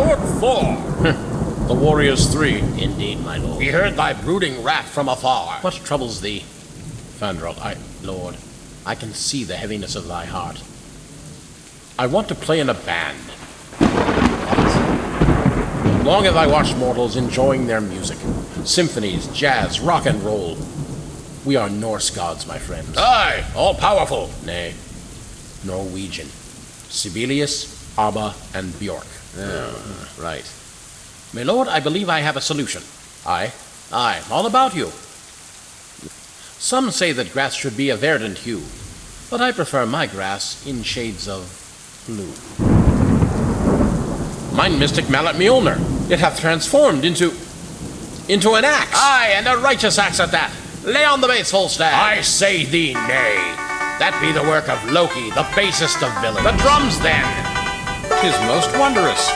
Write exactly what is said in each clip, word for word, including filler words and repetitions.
What for? The warriors three. Indeed, my lord. We heard thy brooding wrath from afar. What troubles thee? Fandral, I, Lord, I can see the heaviness of thy heart. I want to play in a band. Long have I watched mortals enjoying their music. Symphonies, jazz, rock and roll. We are Norse gods, my friends. Aye, all-powerful. Nay, Norwegian. Sibelius, Abba, and Bjork. Oh, right. My lord, I believe I have a solution. Aye, aye, all about you. Some say that grass should be a verdant hue, but I prefer my grass in shades of blue. Mine mystic mallet Mjolnir, it hath transformed into... into an axe. Aye, and a righteous axe at that. Lay on the base, Volstagg. I say thee nay. That be the work of Loki, the basest of villains. The drums, then. 'Tis most wondrous.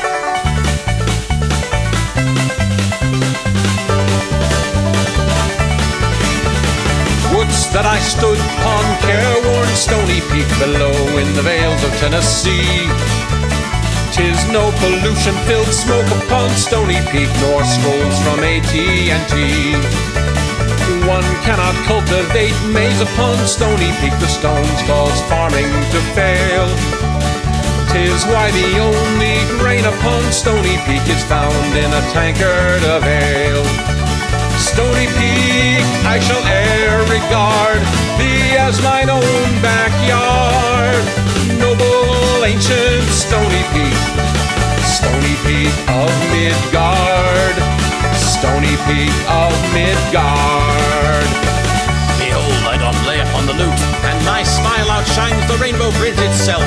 Wouldst that I stood upon careworn stony peak below in the vales of Tennessee. 'Tis no pollution-filled smoke upon Stony Peak, nor scrolls from A T and T. One cannot cultivate maize upon Stony Peak, the stones cause farming to fail. 'Tis why the only grain upon Stony Peak is found in a tankard of ale. Stony Peak, I shall e'er regard thee as mine own backyard. Noble ancient Stony Peak, Stony Peak of Midgard, Stony Peak of Midgard. Behold, I doth lay upon the lute, and my smile outshines the rainbow bridge itself.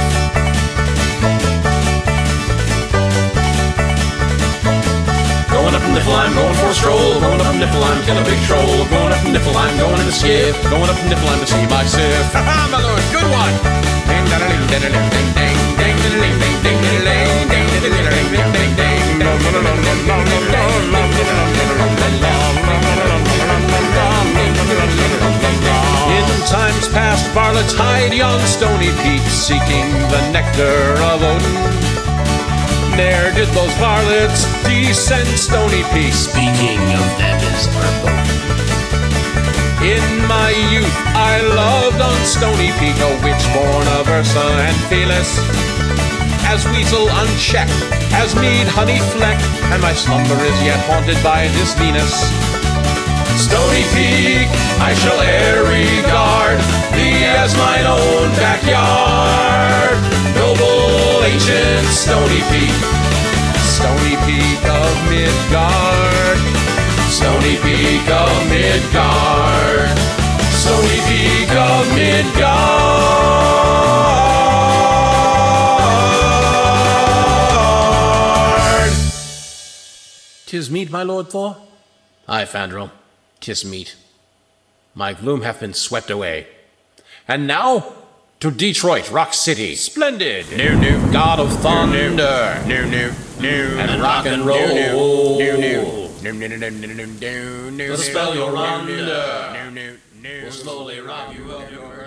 Going up Niflheim, going for a stroll. Going up Niflheim, kill a big troll. Going up Niflheim, going in the skiff. Going up Niflheim to see my sif. Ha ha, my lord, good one! Ding ding ding ding ding ding ding ding ding ding ding ding ding ding ding ding ding In times past, varlets hide yon Stony Peak, seeking the nectar of Odin. Ne'er did those varlets descend Stony Peak. Speaking of them is verboten. In my youth I loved on Stony Peak a witch born of Ursa and Felis, as weasel unchecked, as mead honey flecked, and my slumber is yet haunted by this Venus. Stony Peak, I shall e'er regard thee as mine own backyard. Noble ancient Stony Peak, Stony Peak of Midgard, Stony Peak of Midgard, Stony Peak of Midgard. 'Tis meet, my lord Thor? Aye, Fandral, 'tis meet. My gloom hath been swept away. And now, to Detroit, Rock City. Splendid. New, new, God of Thunder. New, new, new, and rock and roll. New, new, new, new, new, new, new, new, new, new. Let us spell your wonder. New, new, new. We'll slowly rock you up your